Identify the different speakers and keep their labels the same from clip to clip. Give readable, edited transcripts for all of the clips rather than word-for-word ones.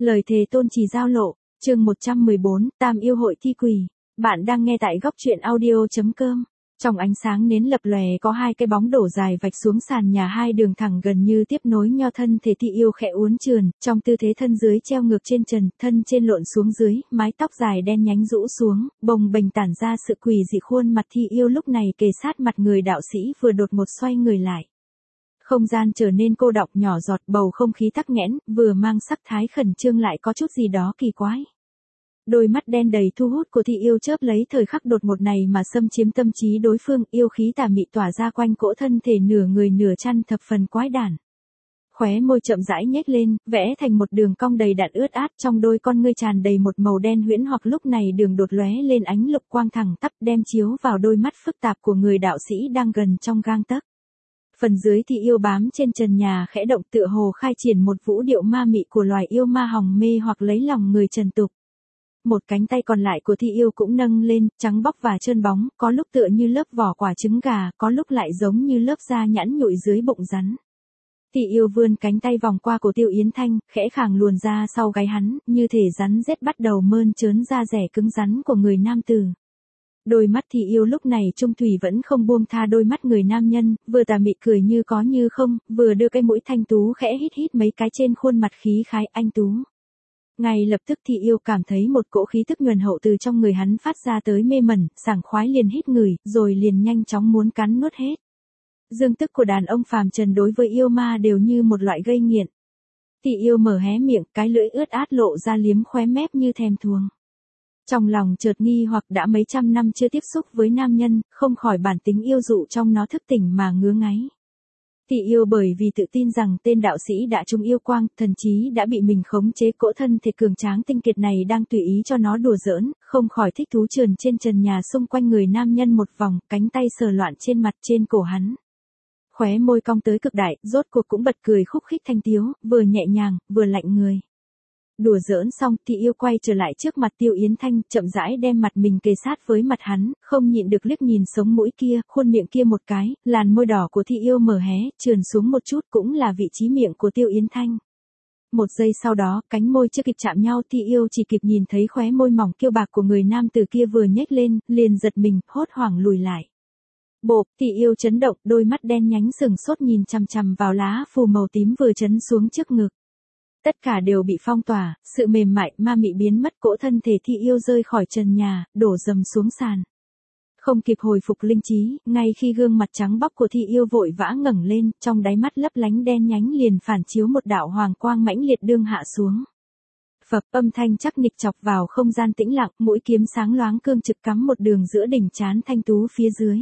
Speaker 1: Lời thề tôn trì giao lộ, chương 114, Tam yêu hội thi quỷ. Bạn đang nghe tại góc truyện audio.com. Trong ánh sáng nến lập lòe có hai cái bóng đổ dài vạch xuống sàn nhà, hai đường thẳng gần như tiếp nối nho. Thân thể thi yêu khẽ uốn trườn, trong tư thế thân dưới treo ngược trên trần, thân trên lộn xuống dưới, mái tóc dài đen nhánh rũ xuống, bồng bềnh tản ra sự quỷ dị. Khuôn mặt thi yêu lúc này kề sát mặt người đạo sĩ vừa đột một xoay người lại. Không gian trở nên cô đọng nhỏ giọt, bầu không khí tắc nghẽn, vừa mang sắc thái khẩn trương lại có chút gì đó kỳ quái. Đôi mắt đen đầy thu hút của thị yêu chớp lấy thời khắc đột một này mà xâm chiếm tâm trí đối phương, yêu khí tà mị tỏa ra quanh cỗ thân thể nửa người nửa chăn thập phần quái đản. Khóe môi chậm rãi nhếch lên, vẽ thành một đường cong đầy đặn ướt át, trong đôi con ngươi tràn đầy một màu đen huyễn hoặc. Lúc này đường đột lóe lên ánh lục quang thẳng tắp đem chiếu vào đôi mắt phức tạp của người đạo sĩ đang gần trong gang tấc. Phần dưới thì yêu bám trên trần nhà khẽ động, tựa hồ khai triển một vũ điệu ma mị của loài yêu ma hòng mê hoặc lấy lòng người trần tục. Một cánh tay còn lại của thi yêu cũng nâng lên, trắng bóc và trơn bóng, có lúc tựa như lớp vỏ quả trứng gà, có lúc lại giống như lớp da nhẵn nhụi dưới bụng rắn. Thi yêu vươn cánh tay vòng qua cổ Tiêu Yến Thanh, khẽ khàng luồn ra sau gáy hắn, như thể rắn rết bắt đầu mơn trớn da rẻ cứng rắn của người nam tử. Đôi mắt thì yêu lúc này trung thủy vẫn không buông tha đôi mắt người nam nhân, vừa tà mị cười như có như không, vừa đưa cái mũi thanh tú khẽ hít hít mấy cái trên khuôn mặt khí khái anh tú. Ngay lập tức thì yêu cảm thấy một cỗ khí tức nhuần hậu từ trong người hắn phát ra tới, mê mẩn, sảng khoái liền hít ngửi, rồi liền nhanh chóng muốn cắn nuốt hết. Dương tức của đàn ông phàm trần đối với yêu ma đều như một loại gây nghiện. Thì yêu mở hé miệng, cái lưỡi ướt át lộ ra liếm khóe mép như thèm thuồng. Trong lòng chợt nghi hoặc, đã mấy trăm năm chưa tiếp xúc với nam nhân, không khỏi bản tính yêu dụ trong nó thức tỉnh mà ngứa ngáy. Thì yêu bởi vì tự tin rằng tên đạo sĩ đã trúng yêu quang, thần trí đã bị mình khống chế, cỗ thân thể cường tráng tinh kiệt này đang tùy ý cho nó đùa giỡn, không khỏi thích thú trườn trên trần nhà xung quanh người nam nhân một vòng, cánh tay sờ loạn trên mặt trên cổ hắn. Khóe môi cong tới cực đại, rốt cuộc cũng bật cười khúc khích thanh tiếu, vừa nhẹ nhàng, vừa lạnh người. Đùa giỡn xong thì yêu quay trở lại trước mặt Tiêu Yến Thanh, chậm rãi đem mặt mình kề sát với mặt hắn, không nhịn được liếc nhìn sống mũi kia, khuôn miệng kia một cái, làn môi đỏ của Thi yêu mở hé, trườn xuống một chút, cũng là vị trí miệng của Tiêu Yến Thanh. Một giây sau đó, cánh môi chưa kịp chạm nhau, Thi yêu chỉ kịp nhìn thấy khóe môi mỏng kiêu bạc của người nam tử kia vừa nhếch lên, liền giật mình, hốt hoảng lùi lại. Bộp, Thi yêu chấn động, đôi mắt đen nhánh sừng sốt nhìn chằm chằm vào lá phù màu tím vừa chấn xuống trước ngực. Tất cả đều bị phong tỏa, sự mềm mại ma mị biến mất, cỗ thân thể Thi yêu rơi khỏi trần nhà, đổ dầm xuống sàn. Không kịp hồi phục linh trí, ngay khi gương mặt trắng bóc của Thi yêu vội vã ngẩng lên, trong đáy mắt lấp lánh đen nhánh liền phản chiếu một đạo hoàng quang mãnh liệt đương hạ xuống. Phập, âm thanh chắc nịch chọc vào không gian tĩnh lặng, mũi kiếm sáng loáng cương trực cắm một đường giữa đỉnh trán thanh tú phía dưới.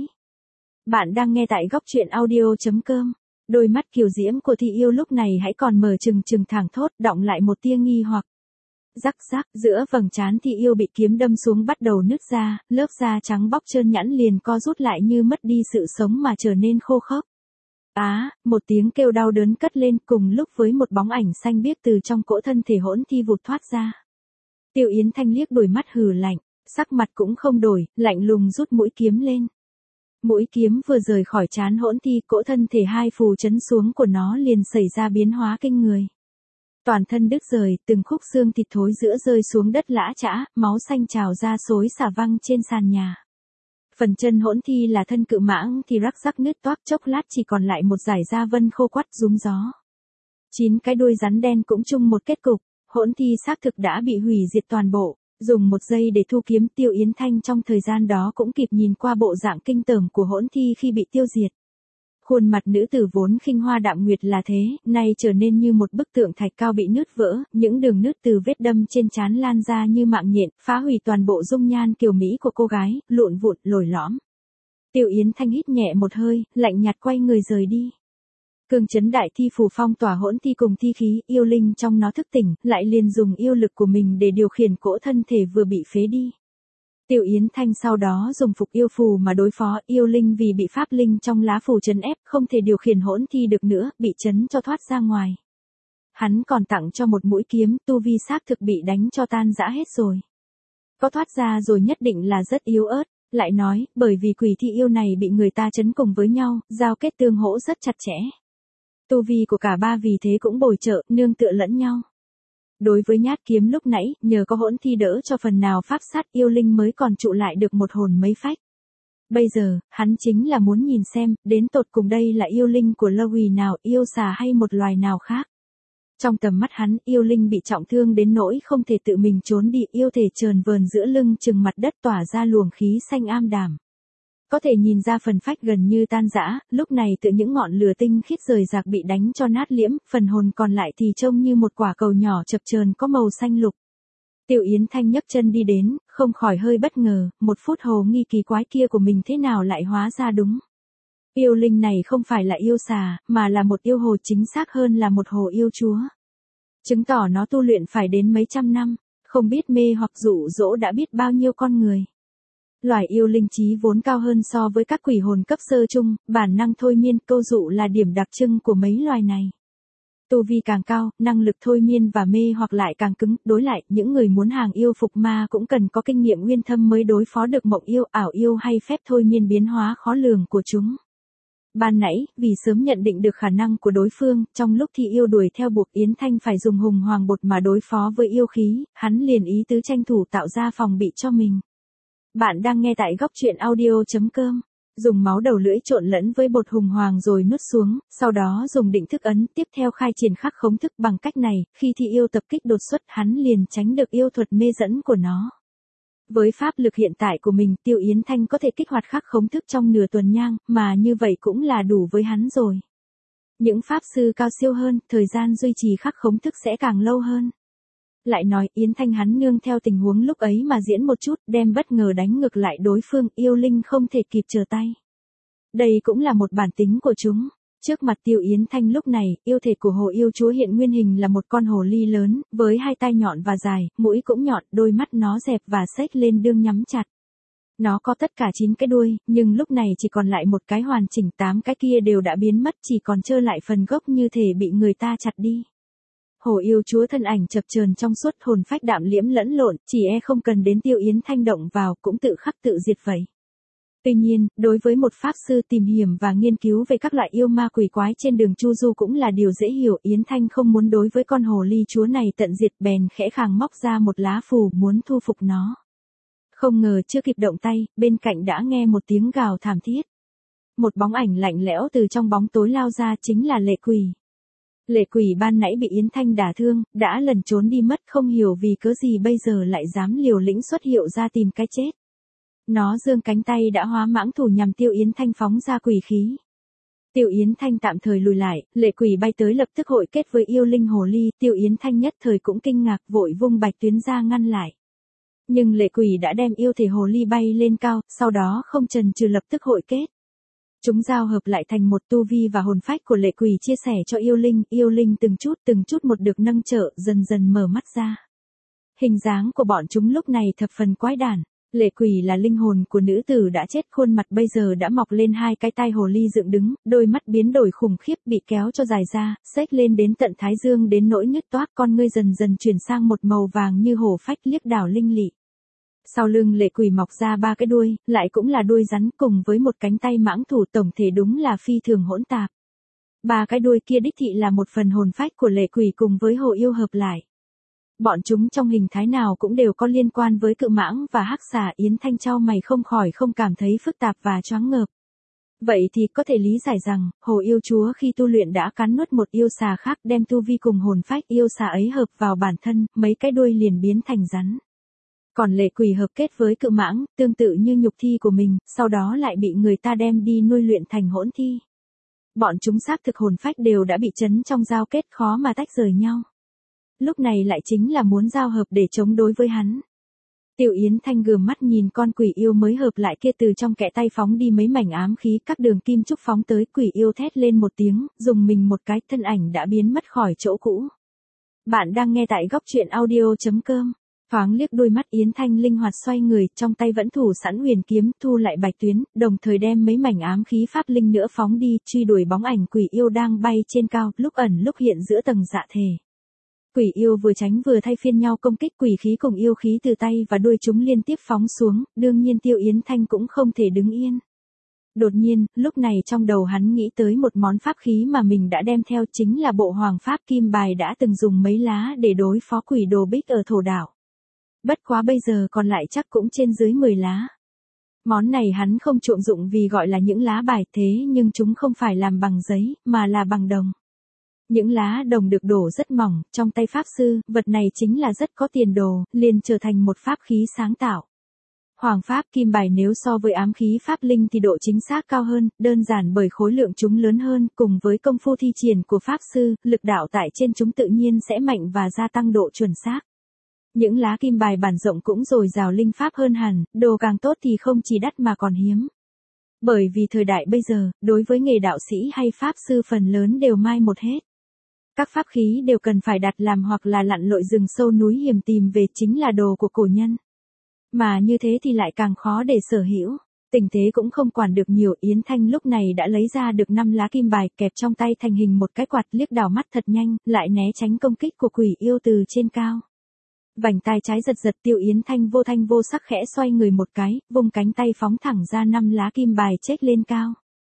Speaker 1: Bạn đang nghe tại góc truyện audio.com. Đôi mắt kiều diễm của Thi yêu lúc này hãy còn mở trừng trừng thẳng thốt, đọng lại một tia nghi hoặc. Rắc rắc, giữa vầng trán Thi yêu bị kiếm đâm xuống bắt đầu nứt ra, lớp da trắng bóc trơn nhẵn liền co rút lại như mất đi sự sống mà trở nên khô khốc. Một tiếng kêu đau đớn cất lên, cùng lúc với một bóng ảnh xanh biếc từ trong cỗ thân thể hỗn thi vụt thoát ra. Tiêu Yến Thanh liếc đôi mắt hừ lạnh, sắc mặt cũng không đổi, lạnh lùng rút mũi kiếm lên. Mũi kiếm vừa rời khỏi trán hỗn thi, cỗ thân thể hai phù chấn xuống của nó liền xảy ra biến hóa kinh người. Toàn thân đứt rời, từng khúc xương thịt thối giữa rơi xuống đất lã chã, máu xanh trào ra xối xả văng trên sàn nhà. Phần chân hỗn thi là thân cự mãng thì rắc rắc nứt toác, chốc lát chỉ còn lại một dải da vân khô quắt rúm gió. 9 cái đuôi rắn đen cũng chung một kết cục, hỗn thi xác thực đã bị hủy diệt toàn bộ. Dùng một giây để thu kiếm, Tiêu Yến Thanh trong thời gian đó cũng kịp nhìn qua bộ dạng kinh tởm của hỗn thi khi bị tiêu diệt. Khuôn mặt nữ tử vốn khinh hoa đạm nguyệt là thế, nay trở nên như một bức tượng thạch cao bị nứt vỡ, những đường nứt từ vết đâm trên trán lan ra như mạng nhện, phá hủy toàn bộ dung nhan kiều mỹ của cô gái, lụn vụn, lồi lõm. Tiêu Yến Thanh hít nhẹ một hơi, lạnh nhạt quay người rời đi. Cương chấn đại thi phù phong tỏa hỗn thi cùng thi khí, yêu linh trong nó thức tỉnh, lại liền dùng yêu lực của mình để điều khiển cỗ thân thể vừa bị phế đi. Tiêu Yến Thanh sau đó dùng phục yêu phù mà đối phó, yêu linh vì bị pháp linh trong lá phù trấn ép, không thể điều khiển hỗn thi được nữa, bị chấn cho thoát ra ngoài. Hắn còn tặng cho một mũi kiếm, tu vi xác thực bị đánh cho tan rã hết rồi. Có thoát ra rồi nhất định là rất yếu ớt, lại nói, bởi vì quỷ thi yêu này bị người ta chấn cùng với nhau, giao kết tương hỗ rất chặt chẽ. Tu vi của cả ba vì thế cũng bồi trợ, nương tựa lẫn nhau. Đối với nhát kiếm lúc nãy, nhờ có hỗn thi đỡ cho phần nào pháp sát yêu linh mới còn trụ lại được một hồn mấy phách. Bây giờ, hắn chính là muốn nhìn xem, đến tột cùng đây là yêu linh của Lâu Quỳ nào, yêu xà hay một loài nào khác. Trong tầm mắt hắn, yêu linh bị trọng thương đến nỗi không thể tự mình trốn đi, yêu thể trờn vờn giữa lưng chừng mặt đất tỏa ra luồng khí xanh am đàm. Có thể nhìn ra phần phách gần như tan rã, lúc này tự những ngọn lửa tinh khiết rời rạc bị đánh cho nát liễm, phần hồn còn lại thì trông như một quả cầu nhỏ chập chờn có màu xanh lục. Tiêu Yến Thanh nhấc chân đi đến, không khỏi hơi bất ngờ, một phút hồ nghi kỳ quái kia của mình thế nào lại hóa ra đúng. Yêu linh này không phải là yêu xà, mà là một yêu hồ, chính xác hơn là một hồ yêu chúa. Chứng tỏ nó tu luyện phải đến mấy trăm năm, không biết mê hoặc dụ dỗ đã biết bao nhiêu con người. Loài yêu linh trí vốn cao hơn so với các quỷ hồn cấp sơ trung, bản năng thôi miên câu dụ là điểm đặc trưng của mấy loài này. Tu vi càng cao, năng lực thôi miên và mê hoặc lại càng cứng, đối lại, những người muốn hàng yêu phục ma cũng cần có kinh nghiệm uyên thâm mới đối phó được mộng yêu, ảo yêu hay phép thôi miên biến hóa khó lường của chúng. Ban nãy, vì sớm nhận định được khả năng của đối phương, trong lúc thi yêu đuổi theo buộc Yến Thanh phải dùng hùng hoàng bột mà đối phó với yêu khí, hắn liền ý tứ tranh thủ tạo ra phòng bị cho mình. Bạn đang nghe tại góc truyện audio.com. Dùng máu đầu lưỡi trộn lẫn với bột hùng hoàng rồi nuốt xuống, sau đó dùng định thức ấn, tiếp theo khai triển khắc khống thức. Bằng cách này, khi thi yêu tập kích đột xuất hắn liền tránh được yêu thuật mê dẫn của nó. Với pháp lực hiện tại của mình, Tiêu Yến Thanh có thể kích hoạt khắc khống thức trong nửa tuần nhang, mà như vậy cũng là đủ với hắn rồi. Những pháp sư cao siêu hơn, thời gian duy trì khắc khống thức sẽ càng lâu hơn. Lại nói, Yến Thanh hắn nương theo tình huống lúc ấy mà diễn một chút, đem bất ngờ đánh ngược lại đối phương, yêu linh không thể kịp trở tay. Đây cũng là một bản tính của chúng. Trước mặt Tiêu Yến Thanh lúc này, yêu thể của hồ yêu chúa hiện nguyên hình là một con hồ ly lớn, với hai tai nhọn và dài, mũi cũng nhọn, đôi mắt nó dẹp và xếch lên đương nhắm chặt. Nó có tất cả 9 cái đuôi, nhưng lúc này chỉ còn lại một cái hoàn chỉnh, 8 cái kia đều đã biến mất, chỉ còn trơ lại phần gốc như thể bị người ta chặt đi. Hồ yêu chúa thân ảnh chập chờn trong suốt, hồn phách đạm liễm lẫn lộn, chỉ không cần đến Tiêu Yến Thanh động vào cũng tự khắc tự diệt vậy. Tuy nhiên, đối với một pháp sư tìm hiểu và nghiên cứu về các loại yêu ma quỷ quái trên đường chu du cũng là điều dễ hiểu. Yến Thanh không muốn đối với con hồ ly chúa này tận diệt, bèn khẽ khàng móc ra một lá phù muốn thu phục nó. Không ngờ chưa kịp động tay, bên cạnh đã nghe một tiếng gào thảm thiết. Một bóng ảnh lạnh lẽo từ trong bóng tối lao ra, chính là Lệ Quỳ. Lệ Quỳ ban nãy bị Yến Thanh đả thương, đã lẩn trốn đi mất, không hiểu vì cớ gì bây giờ lại dám liều lĩnh xuất hiệu ra tìm cái chết. Nó giương cánh tay đã hóa mãng thủ nhằm Tiêu Yến Thanh phóng ra quỷ khí. Tiêu Yến Thanh tạm thời lùi lại, Lệ Quỳ bay tới lập tức hội kết với yêu linh hồ ly, Tiêu Yến Thanh nhất thời cũng kinh ngạc, vội vung bạch tuyến ra ngăn lại. Nhưng Lệ Quỳ đã đem yêu thể hồ ly bay lên cao, sau đó không chần chừ lập tức hội kết. Chúng giao hợp lại thành một, tu vi và hồn phách của Lệ Quỳ chia sẻ cho yêu linh từng chút một được nâng trợ, dần dần mở mắt ra. Hình dáng của bọn chúng lúc này thập phần quái đản. Lệ Quỳ là linh hồn của nữ tử đã chết, khuôn mặt bây giờ đã mọc lên hai cái tai hồ ly dựng đứng, đôi mắt biến đổi khủng khiếp bị kéo cho dài ra, xếch lên đến tận thái dương đến nỗi nứt toác, con ngươi dần dần chuyển sang một màu vàng như hổ phách liếc đảo linh lị. Sau lưng Lệ Quỳ mọc ra 3 cái đuôi, lại cũng là đuôi rắn cùng với một cánh tay mãng thủ, tổng thể đúng là phi thường hỗn tạp. 3 cái đuôi kia đích thị là một phần hồn phách của Lệ Quỳ cùng với hồ yêu hợp lại. Bọn chúng trong hình thái nào cũng đều có liên quan với cự mãng và hắc xà. Yến Thanh chau mày không khỏi không cảm thấy phức tạp và choáng ngợp. Vậy thì có thể lý giải rằng, hồ yêu chúa khi tu luyện đã cắn nuốt một yêu xà khác, đem tu vi cùng hồn phách yêu xà ấy hợp vào bản thân, mấy cái đuôi liền biến thành rắn. Còn Lệ Quỳ hợp kết với cự mãng, tương tự như nhục thi của mình, sau đó lại bị người ta đem đi nuôi luyện thành hỗn thi. Bọn chúng xác thực hồn phách đều đã bị chấn trong giao kết, khó mà tách rời nhau. Lúc này lại chính là muốn giao hợp để chống đối với hắn. Tiêu Yến Thanh gườm mắt nhìn con quỷ yêu mới hợp lại kia, từ trong kẽ tay phóng đi mấy mảnh ám khí, các đường kim trúc phóng tới, quỷ yêu thét lên một tiếng, dùng mình một cái, thân ảnh đã biến mất khỏi chỗ cũ. Bạn đang nghe tại góc truyện audio.com. Thoáng liếc đôi mắt, Yến Thanh linh hoạt xoay người, trong tay vẫn thủ sẵn huyền kiếm, thu lại bạch tuyến, đồng thời đem mấy mảnh ám khí pháp linh nữa phóng đi, truy đuổi bóng ảnh quỷ yêu đang bay trên cao, lúc ẩn lúc hiện giữa tầng dạ thể. Quỷ yêu vừa tránh vừa thay phiên nhau công kích, quỷ khí cùng yêu khí từ tay và đuôi chúng liên tiếp phóng xuống, đương nhiên Tiêu Yến Thanh cũng không thể đứng yên. Đột nhiên, lúc này trong đầu hắn nghĩ tới một món pháp khí mà mình đã đem theo, chính là bộ hoàng pháp kim bài đã từng dùng mấy lá để đối phó quỷ đồ bích ở thổ đảo. Bất quá bây giờ còn lại chắc cũng trên dưới 10 lá. Món này hắn không chuộng dụng vì gọi là những lá bài thế nhưng chúng không phải làm bằng giấy, mà là bằng đồng. Những lá đồng được đổ rất mỏng, trong tay pháp sư, vật này chính là rất có tiền đồ, liền trở thành một pháp khí sáng tạo. Hoàng pháp kim bài nếu so với ám khí pháp linh thì độ chính xác cao hơn, đơn giản bởi khối lượng chúng lớn hơn, cùng với công phu thi triển của pháp sư, lực đạo tại trên chúng tự nhiên sẽ mạnh và gia tăng độ chuẩn xác. Những lá kim bài bản rộng cũng dồi dào linh pháp hơn hẳn, đồ càng tốt thì không chỉ đắt mà còn hiếm. Bởi vì thời đại bây giờ, đối với nghề đạo sĩ hay pháp sư phần lớn đều mai một hết. Các pháp khí đều cần phải đặt làm hoặc là lặn lội rừng sâu núi hiểm tìm về, chính là đồ của cổ nhân. Mà như thế thì lại càng khó để sở hữu. Tình thế cũng không quản được nhiều, Yến Thanh lúc này đã lấy ra được 5 lá kim bài kẹp trong tay thành hình một cái quạt, liếc đảo mắt thật nhanh, lại né tránh công kích của quỷ yêu từ trên cao. Vành tai trái giật giật, Tiêu Yến Thanh vô sắc khẽ xoay người một cái, vung cánh tay phóng thẳng ra 5 lá kim bài chếch lên cao.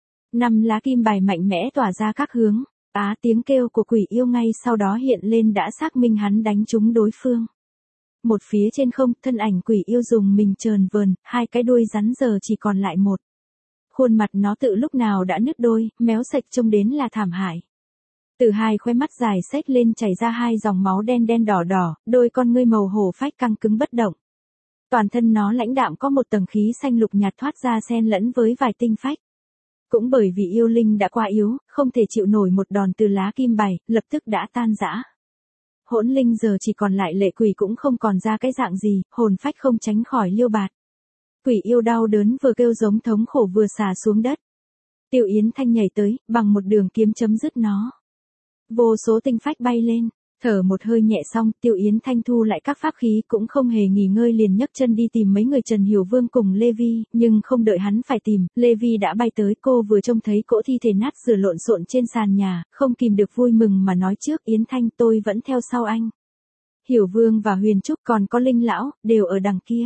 Speaker 1: 5 lá kim bài mạnh mẽ tỏa ra các hướng. Tiếng kêu của quỷ yêu ngay sau đó hiện lên đã xác minh hắn đánh trúng đối phương. Một phía trên không, thân ảnh quỷ yêu dùng mình trờn vờn, hai cái đuôi rắn giờ chỉ còn lại một. Khuôn mặt nó tự lúc nào đã nứt đôi, méo sạch trông đến là thảm hại. Từ hai khóe mắt dài xếch lên chảy ra hai dòng máu đen đen đỏ đỏ, đôi con ngươi màu hổ phách căng cứng bất động. Toàn thân nó lãnh đạm có một tầng khí xanh lục nhạt thoát ra xen lẫn với vài tinh phách. Cũng bởi vì yêu linh đã quá yếu, không thể chịu nổi một đòn từ lá kim bài, lập tức đã tan rã. Hỗn linh giờ chỉ còn lại lệ quỷ cũng không còn ra cái dạng gì, hồn phách không tránh khỏi liêu bạt. Quỷ yêu đau đớn vừa kêu giống thống khổ vừa xà xuống đất. Tiêu Yến Thanh nhảy tới, bằng một đường kiếm chấm dứt nó. Vô số tinh phách bay lên, thở một hơi nhẹ xong, Tiêu Yến Thanh thu lại các pháp khí cũng không hề nghỉ ngơi liền nhấc chân đi tìm mấy người Trần Hiểu Vương cùng Lê Vi, nhưng không đợi hắn phải tìm, Lê Vi đã bay tới, cô vừa trông thấy cỗ thi thể nát rửa lộn xộn trên sàn nhà, không kìm được vui mừng mà nói trước Yến Thanh tôi vẫn theo sau anh. Hiểu Vương và Huyền Trúc còn có Linh Lão, đều ở đằng kia.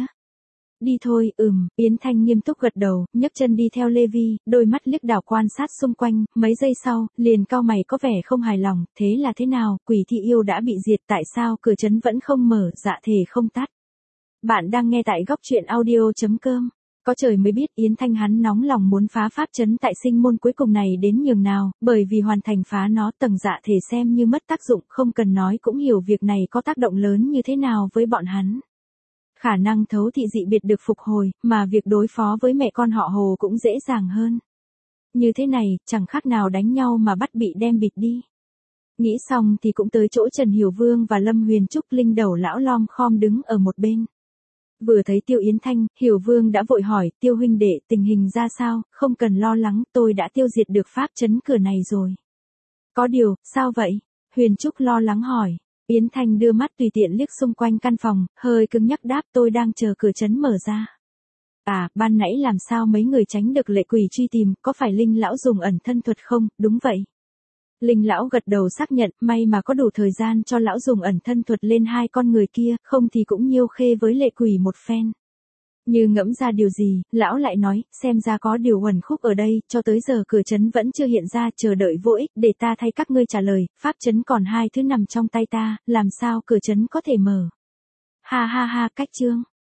Speaker 1: Đi thôi, Yến Thanh nghiêm túc gật đầu, nhấc chân đi theo Lê Vi, đôi mắt liếc đảo quan sát xung quanh, mấy giây sau, liền cau mày có vẻ không hài lòng, thế là thế nào, quỷ thị yêu đã bị diệt tại sao cửa trấn vẫn không mở, dạ thề không tắt. Bạn đang nghe tại góc truyện audio.com. Có trời mới biết Yến Thanh hắn nóng lòng muốn phá pháp trấn tại sinh môn cuối cùng này đến nhường nào, bởi vì hoàn thành phá nó tầng dạ thể xem như mất tác dụng, không cần nói cũng hiểu việc này có tác động lớn như thế nào với bọn hắn. Khả năng thấu thị dị biệt được phục hồi, mà việc đối phó với mẹ con họ Hồ cũng dễ dàng hơn. Như thế này, chẳng khác nào đánh nhau mà bắt bị đem bịt đi. Nghĩ xong thì cũng tới chỗ Trần Hiểu Vương và Lâm Huyền Trúc, Linh đầu lão lom khom đứng ở một bên. Vừa thấy Tiêu Yến Thanh, Hiểu Vương đã vội hỏi, Tiêu huynh đệ tình hình ra sao, không cần lo lắng, tôi đã tiêu diệt được pháp trấn cửa này rồi. Có điều, sao vậy? Huyền Trúc lo lắng hỏi. Yến Thanh đưa mắt tùy tiện liếc xung quanh căn phòng, hơi cứng nhắc đáp tôi đang chờ cửa trấn mở ra. Ban nãy làm sao mấy người tránh được lệ quỷ truy tìm, có phải Linh lão dùng ẩn thân thuật không, đúng vậy. Linh lão gật đầu xác nhận, may mà có đủ thời gian cho lão dùng ẩn thân thuật lên hai con người kia, không thì cũng nhiêu khê với lệ quỷ một phen. Như ngẫm ra điều gì, lão lại nói, xem ra có điều uẩn khúc ở đây, cho tới giờ cửa trấn vẫn chưa hiện ra, chờ đợi vô ích, để ta thay các ngươi trả lời, pháp trấn còn hai thứ nằm trong tay ta, làm sao cửa trấn có thể mở. Ha ha ha, cách chương.